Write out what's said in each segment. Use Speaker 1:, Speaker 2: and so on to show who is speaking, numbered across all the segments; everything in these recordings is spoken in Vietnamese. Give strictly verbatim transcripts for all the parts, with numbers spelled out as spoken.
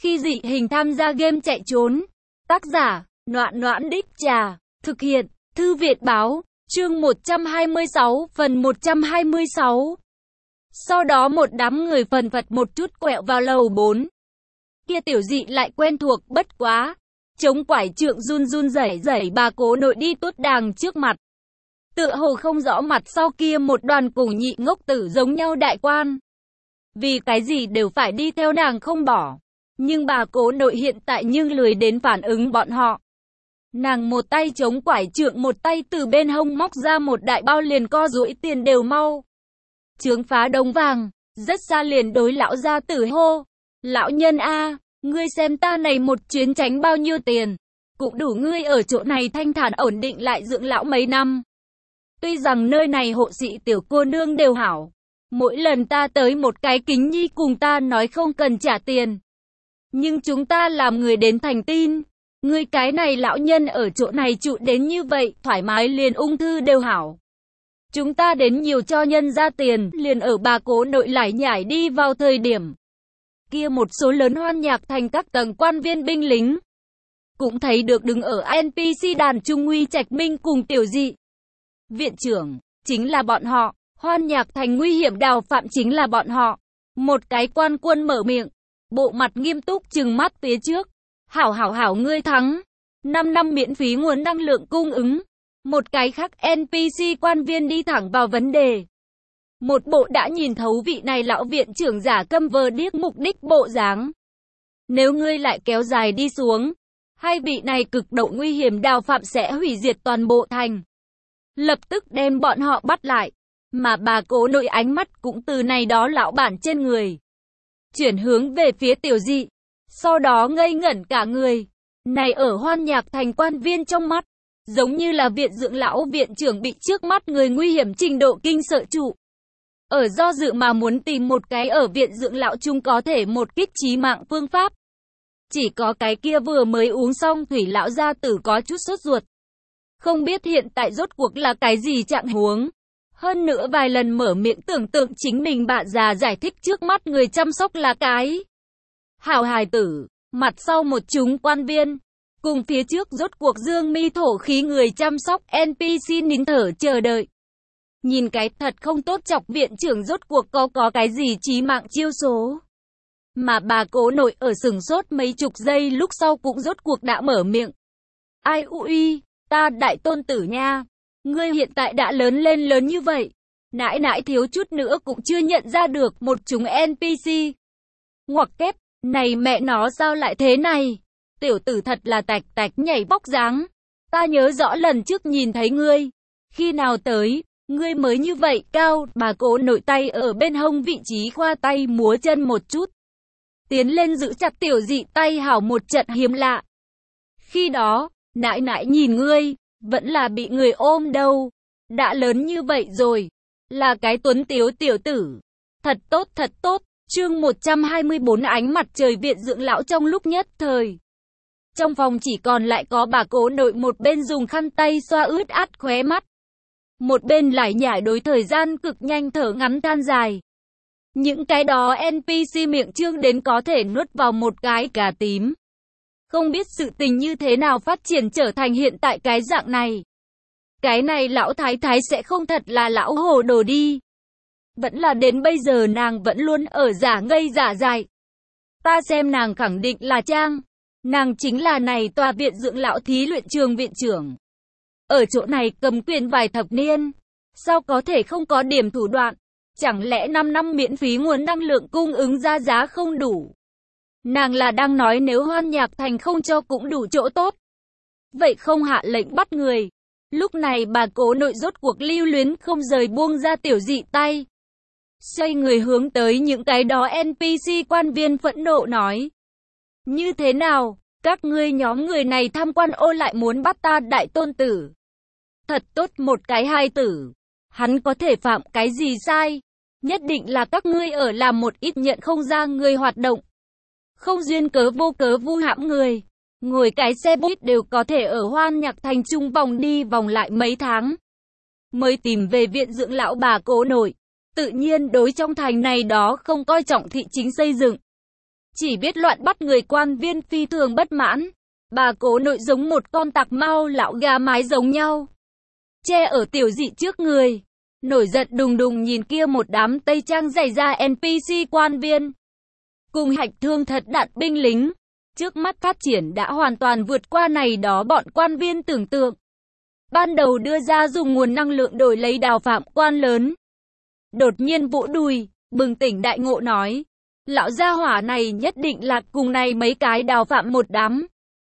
Speaker 1: Khi dị hình tham gia game chạy trốn. Tác giả, Noãn Noãn Đích Trà. Thực hiện, Thư viện báo. Chương một trăm hai mươi sáu, phần một trăm hai mươi sáu. Sau đó một đám người phần phật một chút quẹo vào lầu bốn. Kia tiểu dị lại quen thuộc bất quá. Chống quải trượng run run rẩy rẩy bà cố nội đi tốt đàng trước mặt. Tựa hồ không rõ mặt sau kia một đoàn cùng nhị ngốc tử giống nhau đại quan. Vì cái gì đều phải đi theo nàng không bỏ. Nhưng bà cố nội hiện tại nhưng lười đến phản ứng bọn họ. Nàng một tay chống quải trượng, một tay từ bên hông móc ra một đại bao liền co duỗi tiền đều mau. Chướng phá đống vàng, rất xa liền đối lão gia tử hô. Lão nhân a, ngươi xem ta này một chuyến tránh bao nhiêu tiền. Cũng đủ ngươi ở chỗ này thanh thản ổn định lại dưỡng lão mấy năm. Tuy rằng nơi này hộ sĩ tiểu cô nương đều hảo. Mỗi lần ta tới một cái kính nhi cùng ta nói không cần trả tiền. Nhưng chúng ta làm người đến thành tin. Ngươi cái này lão nhân ở chỗ này trụ đến như vậy, thoải mái liền ung thư đều hảo. Chúng ta đến nhiều cho nhân ra tiền, liền ở bà cố nội lải nhải đi vào thời điểm. Kia một số lớn Hoan Nhạc Thành các tầng quan viên binh lính. Cũng thấy được đứng ở en pê xê đàn Trung Nguy Trạch Minh cùng tiểu dị. Viện trưởng, chính là bọn họ. Hoan Nhạc Thành nguy hiểm đào phạm chính là bọn họ. Một cái quan quân mở miệng. Bộ mặt nghiêm túc trừng mắt phía trước. Hảo hảo hảo ngươi thắng. năm năm miễn phí nguồn năng lượng cung ứng. Một cái khác en pê xê quan viên đi thẳng vào vấn đề. Một bộ đã nhìn thấu vị này lão viện trưởng giả câm vờ điếc mục đích bộ dáng. Nếu ngươi lại kéo dài đi xuống, hai vị này cực độ nguy hiểm đào phạm sẽ hủy diệt toàn bộ thành. Lập tức đem bọn họ bắt lại. Mà bà cố nội ánh mắt cũng từ này đó lão bản trên người. Chuyển hướng về phía tiểu dị. Sau đó ngây ngẩn cả người. Này ở Hoan Nhạc Thành quan viên trong mắt. Giống như là viện dưỡng lão viện trưởng bị trước mắt người nguy hiểm trình độ kinh sợ trụ. Ở do dự mà muốn tìm một cái ở viện dưỡng lão chung có thể một kích chí mạng phương pháp. Chỉ có cái kia vừa mới uống xong thủy lão gia tử có chút sốt ruột. Không biết hiện tại rốt cuộc là cái gì trạng huống. Hơn nữa vài lần mở miệng tưởng tượng chính mình bạn già giải thích trước mắt người chăm sóc là cái hảo hài tử, mặt sau một chúng quan viên, cùng phía trước rốt cuộc dương mi thổ khí người chăm sóc en pê xê nín thở chờ đợi. Nhìn cái thật không tốt chọc viện trưởng rốt cuộc có có cái gì chí mạng chiêu số. Mà bà cố nội ở sừng sốt mấy chục giây lúc sau cũng rốt cuộc đã mở miệng. Ai ui, ta đại tôn tử nha. Ngươi hiện tại đã lớn lên lớn như vậy. Nãi nãi thiếu chút nữa cũng chưa nhận ra được một chúng en pê xê. Ngoặc kép, này mẹ nó sao lại thế này? Tiểu tử thật là tạch tạch nhảy bóc dáng. Ta nhớ rõ lần trước nhìn thấy ngươi. Khi nào tới, ngươi mới như vậy cao. Bà cố nội tay ở bên hông vị trí khoa tay múa chân một chút. Tiến lên giữ chặt tiểu dị tay hảo một trận hiếm lạ. Khi đó, nãi nãi nhìn ngươi. Vẫn là bị người ôm đâu. Đã lớn như vậy rồi. Là cái tuấn tiếu tiểu tử. Thật tốt thật tốt. Chương một trăm hai mươi bốn ánh mặt trời viện dưỡng lão trong lúc nhất thời. Trong phòng chỉ còn lại có bà cố nội một bên dùng khăn tay xoa ướt át khóe mắt. Một bên lải nhải đối thời gian cực nhanh thở ngắn than dài. Những cái đó en pê xê miệng trương đến có thể nuốt vào một cái cà tím. Không biết sự tình như thế nào phát triển trở thành hiện tại cái dạng này. Cái này lão thái thái sẽ không thật là lão hồ đồ đi. Vẫn là đến bây giờ nàng vẫn luôn ở giả ngây giả dại. Ta xem nàng khẳng định là trang. Nàng chính là này tòa viện dưỡng lão thí luyện trường viện trưởng. Ở chỗ này cầm quyền vài thập niên. Sao có thể không có điểm thủ đoạn? Chẳng lẽ năm năm miễn phí nguồn năng lượng cung ứng ra giá không đủ? Nàng là đang nói nếu Hoan Nhạc Thành không cho cũng đủ chỗ tốt. Vậy không hạ lệnh bắt người. Lúc này bà cố nội rốt cuộc lưu luyến không rời buông ra tiểu dị tay. Xoay người hướng tới những cái đó en pê xê quan viên phẫn nộ nói. Như thế nào, các ngươi nhóm người này tham quan ô lại muốn bắt ta đại tôn tử. Thật tốt một cái hai tử. Hắn có thể phạm cái gì sai? Nhất định là các ngươi ở làm một ít nhận không ra người hoạt động. Không duyên cớ vô cớ vu hãm người. Ngồi cái xe buýt đều có thể ở Hoan Nhạc Thành trung vòng đi vòng lại mấy tháng. Mới tìm về viện dưỡng lão bà cố nội. Tự nhiên đối trong thành này đó không coi trọng thị chính xây dựng. chỉ biết loạn bắt người. Quan viên phi thường bất mãn. Bà Cố Nội giống một con tặc mau lão gà mái giống nhau, che ở Tiểu Dị trước người, nổi giận đùng đùng nhìn kia một đám tây trang dày da en pê xê quan viên cùng hạch thương thật đạn binh lính. Trước mắt phát triển đã hoàn toàn vượt qua này đó bọn quan viên tưởng tượng. Ban đầu đưa ra dùng nguồn năng lượng đổi lấy đào phạm quan lớn. Đột nhiên vỗ đùi, bừng tỉnh đại ngộ nói, lão gia hỏa này nhất định là cùng này mấy cái đào phạm một đám.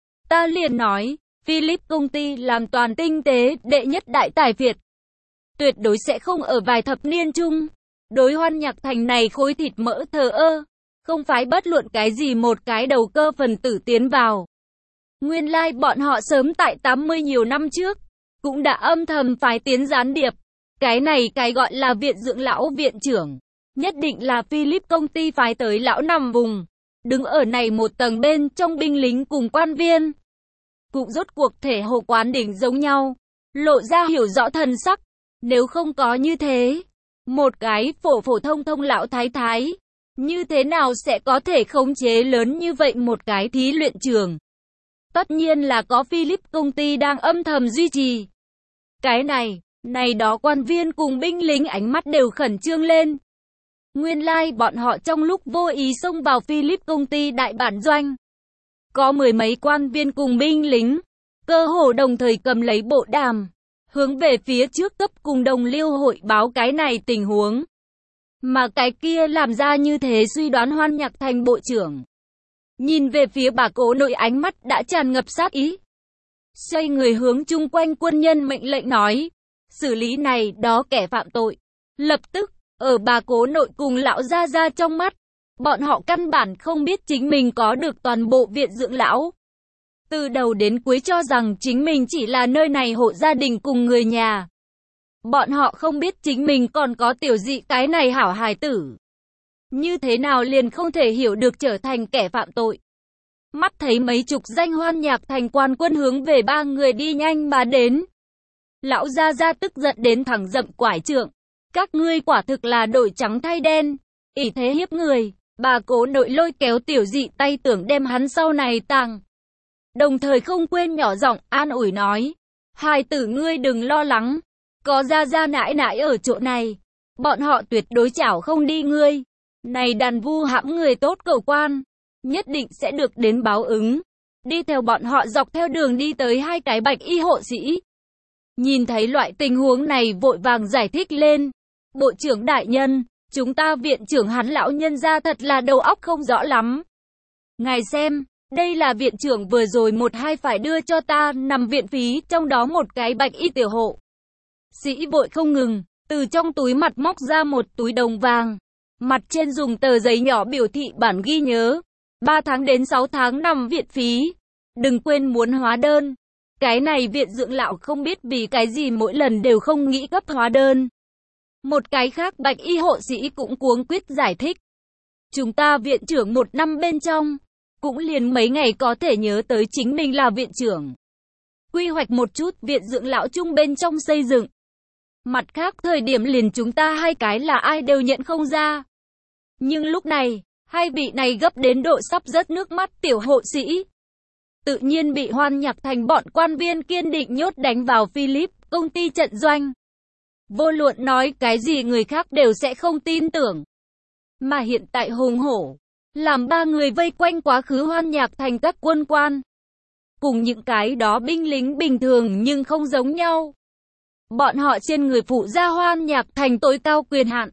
Speaker 1: Ta liền nói, Philip công ty làm toàn tinh tế đệ nhất đại tài Việt, tuyệt đối sẽ không ở vài thập niên chung đối Hoan Nhạc Thành này khối thịt mỡ thờ ơ, không phải bất luận cái gì một cái đầu cơ phần tử tiến vào. Nguyên lai like bọn họ sớm tại tám mươi nhiều năm trước cũng đã âm thầm phái tiến gián điệp. Cái này cái gọi là viện dưỡng lão viện trưởng, nhất định là Philip công ty phái tới lão nằm vùng, đứng ở này một tầng bên trong binh lính cùng quan viên. Cũng rốt cuộc thể hồ quán đỉnh giống nhau, lộ ra hiểu rõ thần sắc. Nếu không có như thế, một cái phổ phổ thông thông lão thái thái, như thế nào sẽ có thể khống chế lớn như vậy một cái thí luyện trường? Tất nhiên là có Philip công ty đang âm thầm duy trì. Cái này, này đó quan viên cùng binh lính ánh mắt đều khẩn trương lên. Nguyên lai like bọn họ trong lúc vô ý xông vào Philip công ty đại bản doanh. Có mười mấy quan viên cùng binh lính, cơ hồ đồng thời cầm lấy bộ đàm, hướng về phía trước cấp cùng đồng liêu hội báo cái này tình huống. Mà cái kia làm ra như thế suy đoán Hoan Nhạc Thành bộ trưởng. Nhìn về phía bà Cố Nội ánh mắt đã tràn ngập sát ý. Xoay người hướng chung quanh quân nhân mệnh lệnh nói, xử lý này đó kẻ phạm tội. Lập tức, ở bà Cố Nội cùng lão gia gia trong mắt, bọn họ căn bản không biết chính mình có được toàn bộ viện dưỡng lão. Từ đầu đến cuối cho rằng chính mình chỉ là nơi này hộ gia đình cùng người nhà. Bọn họ không biết chính mình còn có Tiểu Dị cái này hảo hài tử. Như thế nào liền không thể hiểu được trở thành kẻ phạm tội. Mắt thấy mấy chục danh Hoan Nhạc Thành quan quân hướng về ba người đi nhanh mà đến. Lão gia gia tức giận đến thẳng dậm quải trượng. Các ngươi quả thực là đổi trắng thay đen, ỷ thế hiếp người. Bà Cố Nội lôi kéo Tiểu Dị tay tưởng đem hắn sau này tàng. Đồng thời không quên nhỏ giọng an ủi nói, hài tử ngươi đừng lo lắng, có gia gia nãi nãi ở chỗ này, bọn họ tuyệt đối chảo không đi ngươi. Này đàn vu hãm người tốt cầu quan, nhất định sẽ được đến báo ứng. Đi theo bọn họ dọc theo đường đi tới hai cái bạch y hộ sĩ. Nhìn thấy loại tình huống này vội vàng giải thích lên, bộ trưởng đại nhân, chúng ta viện trưởng hắn lão nhân ra thật là đầu óc không rõ lắm. Ngài xem, đây là viện trưởng vừa rồi một hai phải đưa cho ta nằm viện phí, trong đó một cái bạch y tiểu hộ sĩ vội không ngừng, từ trong túi mặt móc ra một túi đồng vàng. Mặt trên dùng tờ giấy nhỏ biểu thị bản ghi nhớ, ba tháng đến sáu tháng nằm viện phí. Đừng quên muốn hóa đơn. Cái này viện dưỡng lão không biết vì cái gì mỗi lần đều không nghĩ cấp hóa đơn. Một cái khác bạch y hộ sĩ cũng cuống quýt giải thích. Chúng ta viện trưởng một năm bên trong, cũng liền mấy ngày có thể nhớ tới chính mình là viện trưởng. Quy hoạch một chút viện dưỡng lão chung bên trong xây dựng. Mặt khác thời điểm liền chúng ta hai cái là ai đều nhận không ra. Nhưng lúc này, hai vị này gấp đến độ sắp rớt nước mắt tiểu hộ sĩ. Tự nhiên bị Hoan Nhạc Thành bọn quan viên kiên định nhốt đánh vào Philip công ty trận doanh. Vô luận nói cái gì người khác đều sẽ không tin tưởng. Mà hiện tại hùng hổ, làm ba người vây quanh quá khứ Hoan Nhạc Thành các quân quan. Cùng những cái đó binh lính bình thường nhưng không giống nhau. Bọn họ trên người phụ ra Hoan Nhạc Thành tối cao quyền hạn.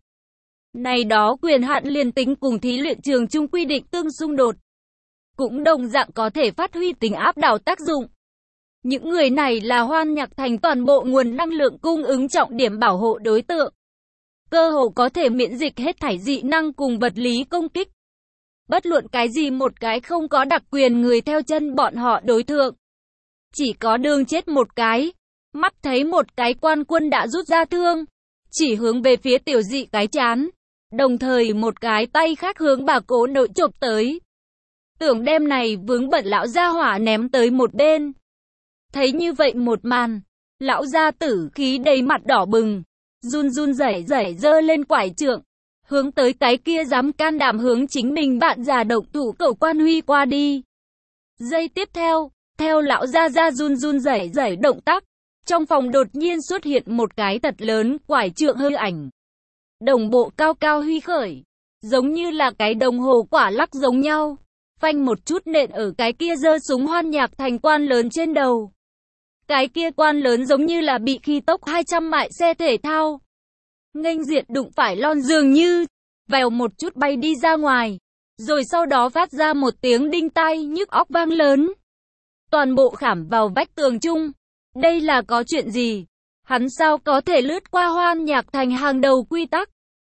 Speaker 1: Này đó quyền hạn liền tính cùng thí luyện trường chung quy định tương xung đột. Cũng đồng dạng có thể phát huy tính áp đảo tác dụng. Những người này là Hoan Nhạc Thành toàn bộ nguồn năng lượng cung ứng trọng điểm bảo hộ đối tượng. Cơ hồ có thể miễn dịch hết thảy dị năng cùng vật lý công kích. Bất luận cái gì một cái không có đặc quyền người theo chân bọn họ đối tượng. Chỉ có đường chết một cái. Mắt thấy một cái quan quân đã rút ra thương, chỉ hướng về phía Tiểu Dị cái chán. Đồng thời một cái tay khác hướng bà Cố Nội chộp tới. Tưởng đem này vướng bận lão gia hỏa ném tới một bên. Thấy như vậy một màn, lão gia tử khí đầy mặt đỏ bừng, run run rẩy rẩy giơ lên quải trượng, hướng tới cái kia dám can đảm hướng chính mình bạn già động thủ cậu quan huy qua đi. Giây tiếp theo, theo lão gia gia run run rẩy rẩy động tác, trong phòng đột nhiên xuất hiện một cái thật lớn quải trượng hư ảnh. Đồng bộ cao cao huy khởi, giống như là cái đồng hồ quả lắc giống nhau, phanh một chút nện ở cái kia giơ súng Hoan Nhạc Thành quan lớn trên đầu. Cái kia quan lớn giống như là bị khi tốc hai trăm mại xe thể thao nghênh diện đụng phải lon dường như, vèo một chút bay đi ra ngoài, rồi sau đó phát ra một tiếng đinh tai nhức óc vang lớn. Toàn bộ khảm vào vách tường chung. Đây là có chuyện gì? Hắn sao có thể lướt qua Hoan Nhạc Thành hàng đầu quy tắc?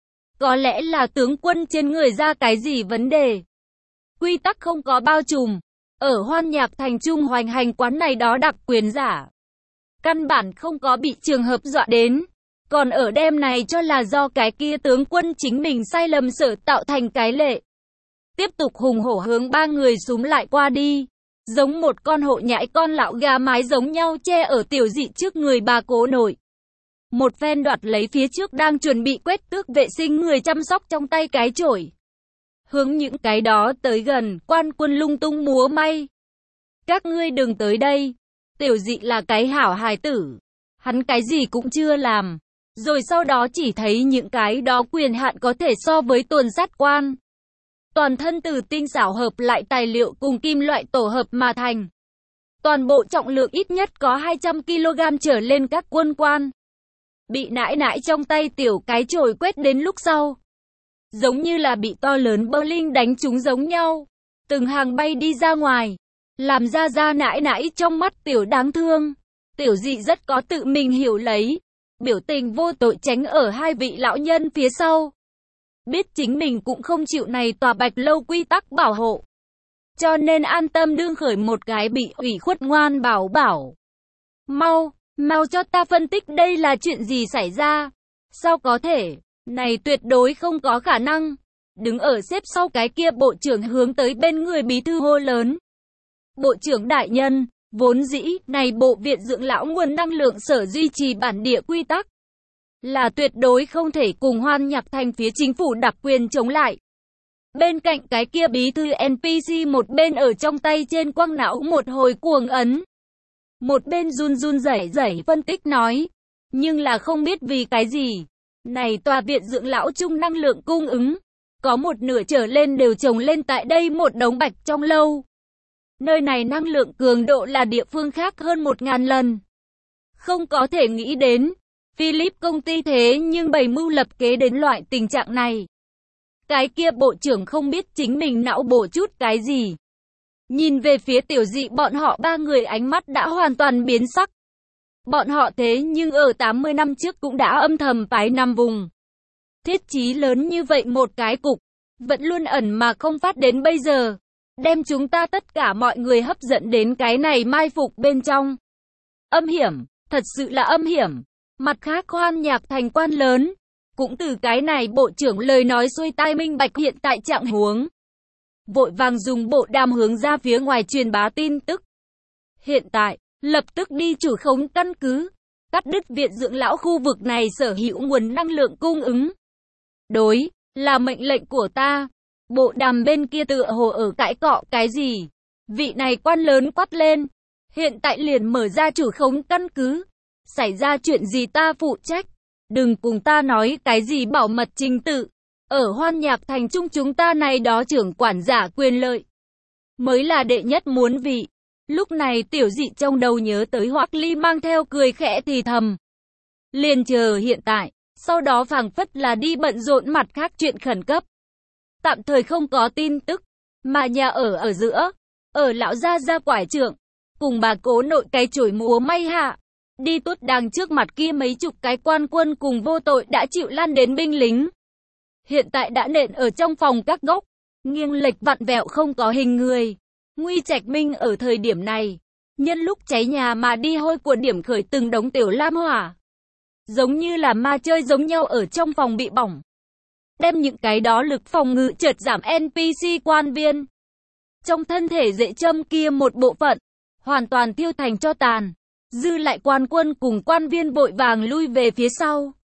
Speaker 1: Có lẽ là tướng quân trên người ra cái gì vấn đề? Quy tắc không có bao trùm. Ở Hoan Nhạc Thành trung hoành hành quán này đó đặc quyền giả. Căn bản không có bị trường hợp dọa đến. Còn ở đêm này cho là do cái kia tướng quân chính mình sai lầm sở tạo thành cái lệ. Tiếp tục hùng hổ hướng ba người súm lại qua đi. Giống một con hộ nhãi con lão gà mái giống nhau che ở tiểu dị trước người bà cố nội. Một phen đoạt lấy phía trước đang chuẩn bị quét tước vệ sinh người chăm sóc trong tay cái chổi. Hướng những cái đó tới gần, quan quân lung tung múa may. Các ngươi đừng tới đây. Tiểu dị là cái hảo hài tử. Hắn cái gì cũng chưa làm. Rồi sau đó chỉ thấy những cái đó quyền hạn có thể so với tuần sát quan. Toàn thân từ tinh xảo hợp lại tài liệu cùng kim loại tổ hợp mà thành. Toàn bộ trọng lượng ít nhất có hai trăm ki lô gam trở lên các quân quan. Bị nãi nãi trong tay tiểu cái chổi quét đến lúc sau. Giống như là bị to lớn bowling đánh trúng giống nhau. Từng hàng bay đi ra ngoài. Làm ra ra nãi nãi trong mắt tiểu đáng thương. Tiểu dị rất có tự mình hiểu lấy. Biểu tình vô tội tránh ở hai vị lão nhân phía sau. Biết chính mình cũng không chịu này tòa Bạch Lâu quy tắc bảo hộ. Cho nên an tâm đương khởi một cái bị ủy khuất ngoan bảo bảo. Mau, mau cho ta phân tích đây là chuyện gì xảy ra. Sao có thể, này tuyệt đối không có khả năng. Đứng ở xếp sau cái kia bộ trưởng hướng tới bên người bí thư hô lớn. Bộ trưởng đại nhân, vốn dĩ, này bộ viện dưỡng lão nguồn năng lượng sở duy trì bản địa quy tắc. Là tuyệt đối không thể cùng Hoan Nhạc Thành phía chính phủ đặc quyền chống lại. Bên cạnh cái kia bí thư en pê xê một bên ở trong tay trên quăng não một hồi cuồng ấn. Một bên run run rẩy rẩy phân tích nói. Nhưng là không biết vì cái gì. Này tòa viện dưỡng lão chung năng lượng cung ứng. Có một nửa trở lên đều trồng lên tại đây một đống bạch trong lâu. Nơi này năng lượng cường độ là địa phương khác hơn một ngàn lần. Không có thể nghĩ đến. Philip công ty thế nhưng bày mưu lập kế đến loại tình trạng này. Cái kia bộ trưởng không biết chính mình não bổ chút cái gì. Nhìn về phía tiểu dị bọn họ ba người ánh mắt đã hoàn toàn biến sắc. Bọn họ thế nhưng ở tám mươi năm trước cũng đã âm thầm phái năm vùng. Thiết chí lớn như vậy một cái cục, vẫn luôn ẩn mà không phát đến bây giờ. Đem chúng ta tất cả mọi người hấp dẫn đến cái này mai phục bên trong. Âm hiểm, thật sự là âm hiểm. Mặt khác Hoan Nhạc Thành quan lớn, cũng từ cái này bộ trưởng lời nói xuôi tai minh bạch hiện tại trạng huống. Vội vàng dùng bộ đàm hướng ra phía ngoài truyền bá tin tức. Hiện tại, lập tức đi chủ khống căn cứ, cắt đứt viện dưỡng lão khu vực này sở hữu nguồn năng lượng cung ứng. Đối, là mệnh lệnh của ta. Bộ đàm bên kia tựa hồ ở cãi cọ cái gì. Vị này quan lớn quát lên. Hiện tại liền mở ra chủ khống căn cứ. Xảy ra chuyện gì ta phụ trách. Đừng cùng ta nói cái gì bảo mật trình tự. Ở Hoan Nhạc Thành trung chúng ta này đó trưởng quản giả quyền lợi. Mới là đệ nhất muốn vị. Lúc này tiểu dị trong đầu nhớ tới Hoắc Ly mang theo cười khẽ thì thầm. Liền chờ hiện tại. Sau đó phảng phất là đi bận rộn mặt khác chuyện khẩn cấp. Tạm thời không có tin tức. Mà nhà ở ở giữa. Ở lão gia gia quải trượng. Cùng bà cố nội cái chổi múa may hạ. Đi tuốt đàng trước mặt kia mấy chục cái quan quân cùng vô tội đã chịu lan đến binh lính. Hiện tại đã nện ở trong phòng các góc. Nghiêng lệch vặn vẹo không có hình người. Nguy Trạch Minh ở thời điểm này. Nhân lúc cháy nhà mà đi hôi của điểm khởi từng đống tiểu lam hỏa. Giống như là ma chơi giống nhau ở trong phòng bị bỏng. Đem những cái đó lực phòng ngự chợt giảm en pê xê quan viên. Trong thân thể dễ châm kia một bộ phận. Hoàn toàn tiêu thành cho tàn. Dư lại quan quân cùng quan viên vội vàng lui về phía sau.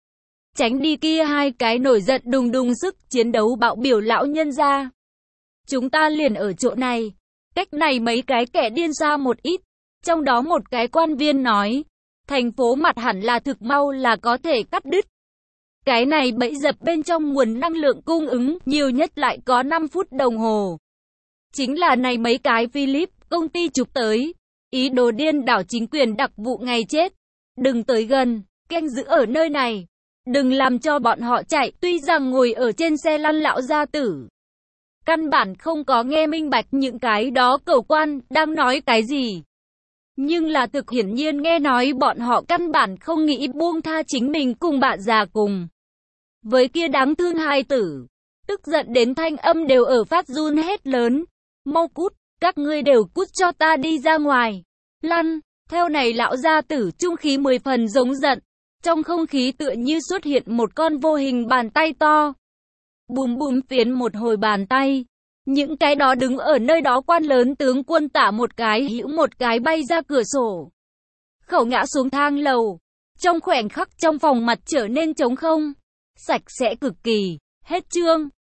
Speaker 1: tránh đi kia hai cái nổi giận đùng đùng sức chiến đấu bạo biểu lão nhân ra. Chúng ta liền ở chỗ này, cách này mấy cái kẻ điên xa một ít. Trong đó một cái quan viên nói, thành phố mặt hẳn là thực mau là có thể cắt đứt. Cái này bẫy dập bên trong nguồn năng lượng cung ứng, nhiều nhất lại có năm phút đồng hồ. Chính là này mấy cái Philip, công ty chụp tới. Ý đồ điên đảo chính quyền đặc vụ ngày chết. Đừng tới gần, canh giữ ở nơi này. Đừng làm cho bọn họ chạy, tuy rằng ngồi ở trên xe lăn lão gia tử. Căn bản không có nghe minh bạch những cái đó cầu quan, đang nói cái gì. Nhưng là thực hiển nhiên nghe nói bọn họ căn bản không nghĩ buông tha chính mình cùng bạn già cùng. Với kia đáng thương hai tử, tức giận đến thanh âm đều ở phát run hét lớn. Mau cút, các ngươi đều cút cho ta đi ra ngoài. Lăn, theo này lão gia tử trung khí mười phần giống giận. Trong không khí tựa như xuất hiện một con vô hình bàn tay to. Bùm bùm phiến một hồi bàn tay. Những cái đó đứng ở nơi đó quan lớn tướng quân tả một cái hữu một cái bay ra cửa sổ. Khẩu ngã xuống thang lầu. Trong khoảnh khắc trong phòng mặt trở nên trống không. Sạch sẽ cực kỳ. Hết chương.